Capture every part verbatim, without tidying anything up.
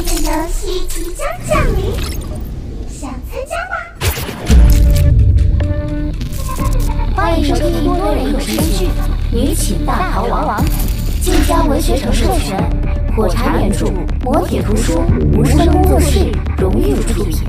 的游戏即将降临，想参加吗？ 欢迎收听多人有声剧《女寝大逃亡》，晋江文学城授权，火柴原著，磨铁图书，无声工作室荣誉出品。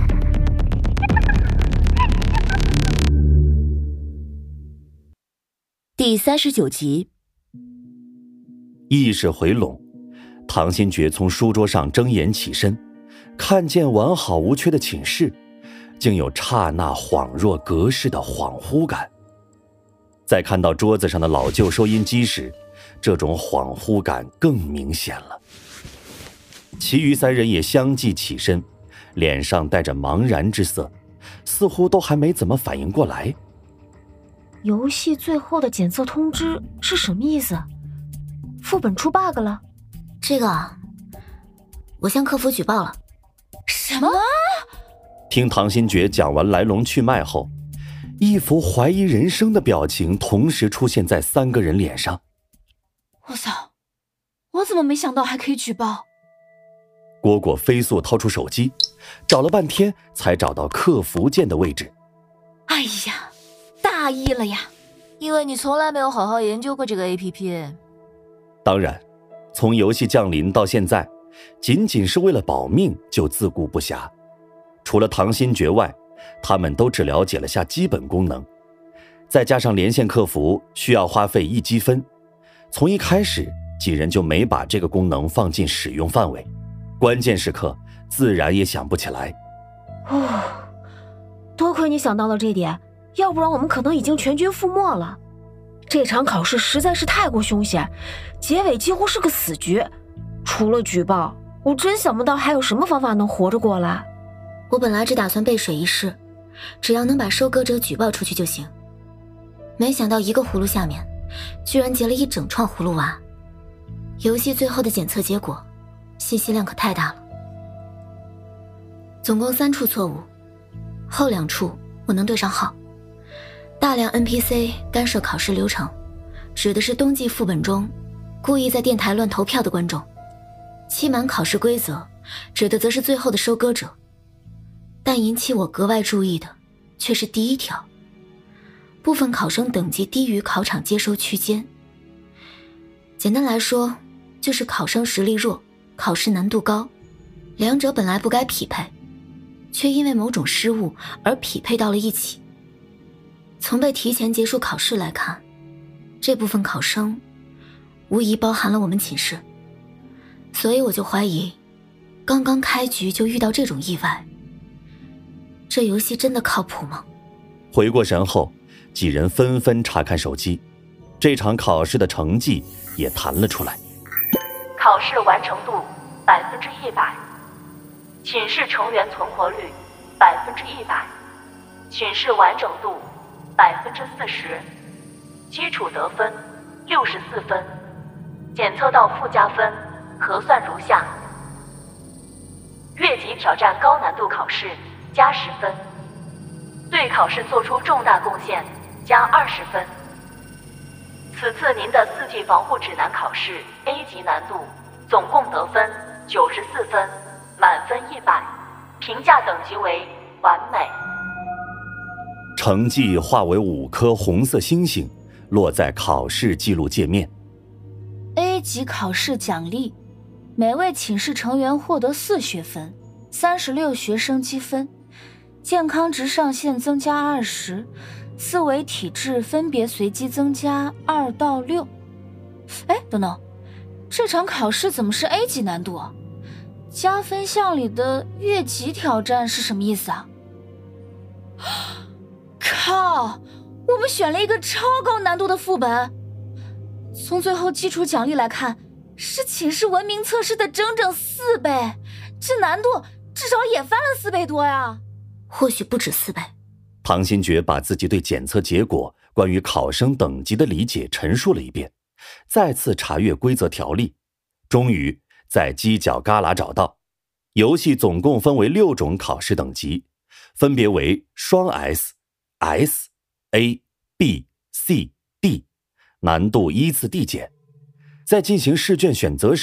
第三十九集。 意识回笼，唐新觉从书桌上睁眼起身，看见完好无缺的寝室，竟有刹那恍若隔世的恍惚感。在看到桌子上的老旧收音机时，这种恍惚感更明显了。其余三人也相继起身，脸上带着茫然之色，似乎都还没怎么反应过来。 游戏最后的检测通知是什么意思？副本出 bug 了？ 这个啊，我向客服举报了。 什么？ 听唐新觉讲完来龙去脉后，一幅怀疑人生的表情同时出现在三个人脸上。 我操，我怎么没想到还可以举报？ 蝈蝈飞速掏出手机，找了半天才找到客服键的位置。 哎呀，大意了呀！ 因为你从来没有好好研究过这个 A P P。 当然，从游戏降临到现在，仅仅是为了保命就自顾不暇。除了唐新觉外，他们都只了解了下基本功能，再加上连线客服需要花费一积分，从一开始几人就没把这个功能放进使用范围，关键时刻自然也想不起来。 哦，多亏你想到了这点，要不然我们可能已经全军覆没了。这场考试实在是太过凶险，结尾几乎是个死局。除了举报，我真想不到还有什么方法能活着过来。 我本来只打算背水一试，只要能把收割者举报出去就行。没想到一个葫芦下面，居然结了一整串葫芦娃。游戏最后的检测结果，信息量可太大了。总共三处错误，后两处我能对上号。大量 N P C 干涉考试流程，指的是冬季副本中故意在电台乱投票的观众。欺瞒考试规则，指的则是最后的收割者。但引起我格外注意的却是第一条，部分考生等级低于考场接收区间。简单来说，就是考生实力弱，考试难度高，两者本来不该匹配，却因为某种失误而匹配到了一起。从被提前结束考试来看，这部分考生无疑包含了我们寝室，所以我就怀疑，刚刚开局就遇到这种意外，这游戏真的靠谱吗？ 回过神后，几人纷纷查看手机，这场考试的成绩也弹了出来。 考试完成度百分之一百，寝室成员存活率百分之一百，寝室完整度百分之四十，基础得分六十四分，检测到附加分核算如下：越级挑战高难度考试加十分，对考试做出重大贡献加二十分。此次您的四季防护指南考试 A 级难度总共得分九十四分，满分一百，评价等级为完美。 成绩化为五颗红色星星，落在考试记录界面。 A 级考试奖励，每位寝室成员获得四学分，三十六学生积分，健康值上限增加二十，四维体质分别随机增加二到六。哎，等等，这场考试怎么是 A 级难度啊？加分项里的越级挑战是什么意思啊？靠，我们选了一个超高难度的副本。从最后基础奖励来看，是寝室文明测试的整整四倍，这难度至少也翻了四倍多呀。 或许不止四倍。 唐新觉把自己对检测结果关于考生等级的理解陈述了一遍，再次查阅规则条例，终于在犄角旮旯找到，游戏总共分为六种考试等级，分别为双 S、S、A、B、C、D， 难度依次递减。在进行试卷选择时，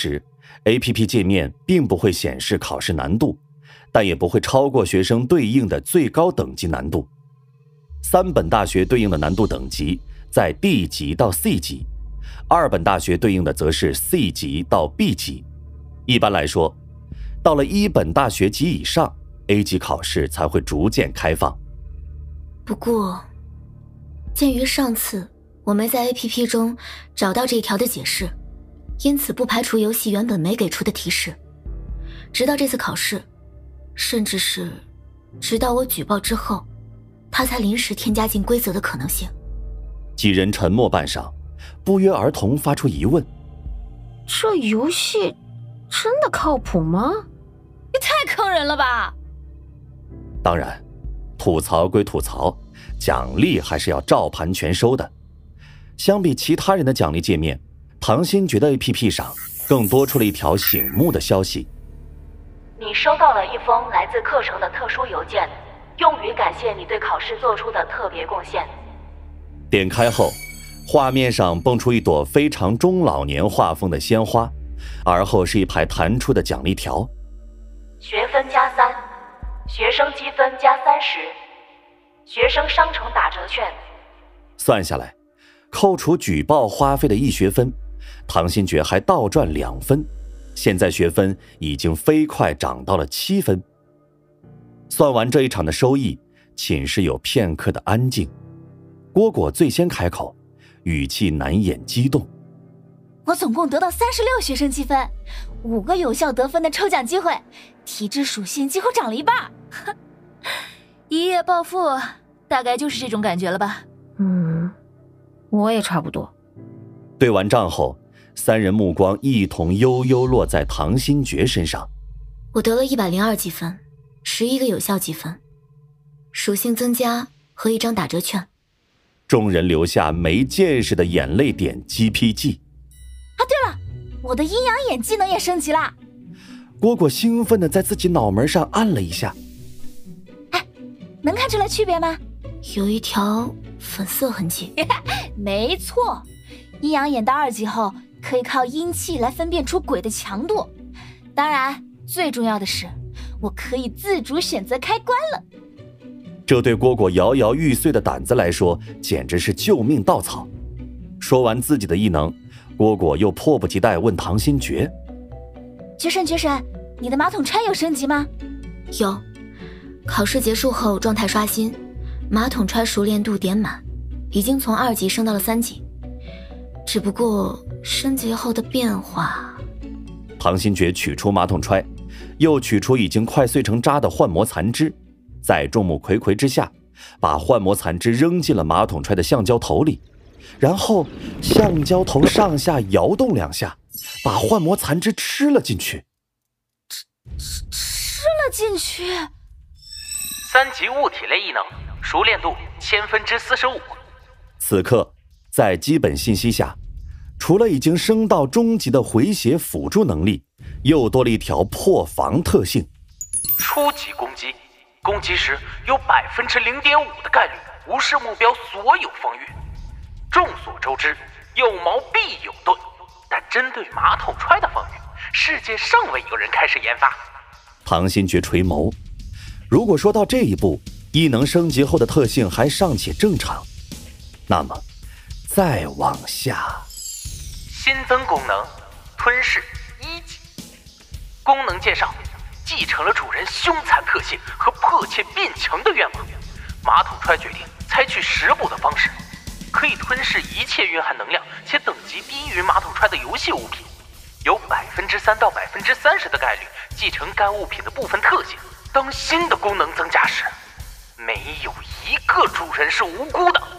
A P P 界面并不会显示考试难度，但也不会超过学生对应的最高等级难度。三本大学对应的难度等级在 D 级到 C 级，二本大学对应的则是 C 级到 B 级。一般来说，到了一本大学及以上， A 级考试才会逐渐开放。 不过，鉴于上次我没在 A P P 中找到这一条的解释，因此不排除游戏原本没给出的提示。直到这次考试，甚至是直到我举报之后，他才临时添加进规则的可能性。 几人沉默半晌，不约而同发出疑问： 这游戏真的靠谱吗？ 也太坑人了吧！ 当然，吐槽归吐槽，奖励还是要照盘全收的。相比其他人的奖励界面，唐新觉得 A P P 上更多出了一条醒目的消息： 你收到了一封来自课程的特殊邮件，用于感谢你对考试做出的特别贡献。 点开后，画面上蹦出一朵非常中老年画风的鲜花，而后是一排弹出的奖励条： 学分加三，学生积分加三十，学生商城打折券。 算下来，扣除举报花费的一学分，唐新觉还倒赚两分，现在学分已经飞快涨到了七分。算完这一场的收益，寝室有片刻的安静。蝈蝈最先开口，语气难掩激动： 我总共得到三十六学生积分，五个有效得分的抽奖机会，体质属性几乎涨了一半。一夜暴富，大概就是这种感觉了吧？ 嗯，我也差不多。 对完账后，三人目光一同悠悠落在唐新觉身上。 我得了一百零二积分，十一个有效积分，属性增加和一张打折券。 众人流下没见识的眼泪点 G P G。 啊，对了，我的阴阳眼技能也升级了。 蝈蝈兴奋地在自己脑门上按了一下。 哎，能看出来区别吗？ 有一条粉色痕迹。 没错，阴阳眼到二级后可以靠阴气来分辨出鬼的强度。当然，最重要的是，我可以自主选择开关了。 这对蝈蝈摇摇欲碎的胆子来说，简直是救命稻草。说完自己的异能，蝈蝈又迫不及待问唐新觉： 觉神觉神，你的马桶揣有升级吗？ 有，考试结束后状态刷新，马桶揣熟练度点满，已经从二级升到了三级。只不过升级后的变化…… 唐新觉取出马桶揣，又取出已经快碎成渣的幻魔残枝，在众目睽睽之下，把幻魔残枝扔进了马桶揣的橡胶头里，然后橡胶头上下摇动两下，把幻魔残枝吃了进去。 吃吃吃了进去。 三级物体类异能，熟练度千分之四十五。 此刻，在基本信息下，除了已经升到中级的回血辅助能力，又多了一条破防特性。 初级攻击，攻击时有百分之零点五的概率无视目标所有防御。众所周知，有矛必有盾，但针对马桶揣的防御，世界尚未有人开始研发。 唐新觉垂眸，如果说到这一步，异能升级后的特性还尚且正常，那么再往下， 新增功能吞噬一级。功能介绍：继承了主人凶残特性和迫切变强的愿望，马桶揣决定采取十步的方式，可以吞噬一切蕴含能量且等级低于马桶揣的游戏物品，有百分之三到百分之三十的概率继承该物品的部分特性。当新的功能增加时，没有一个主人是无辜的。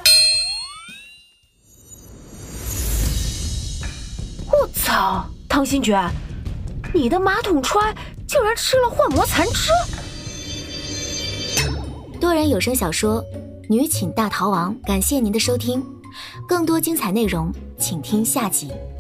我操，唐新觉，你的马桶揣竟然吃了幻魔残枝！ 多人有声小说《女寝大逃亡》，感谢您的收听，更多精彩内容请听下集。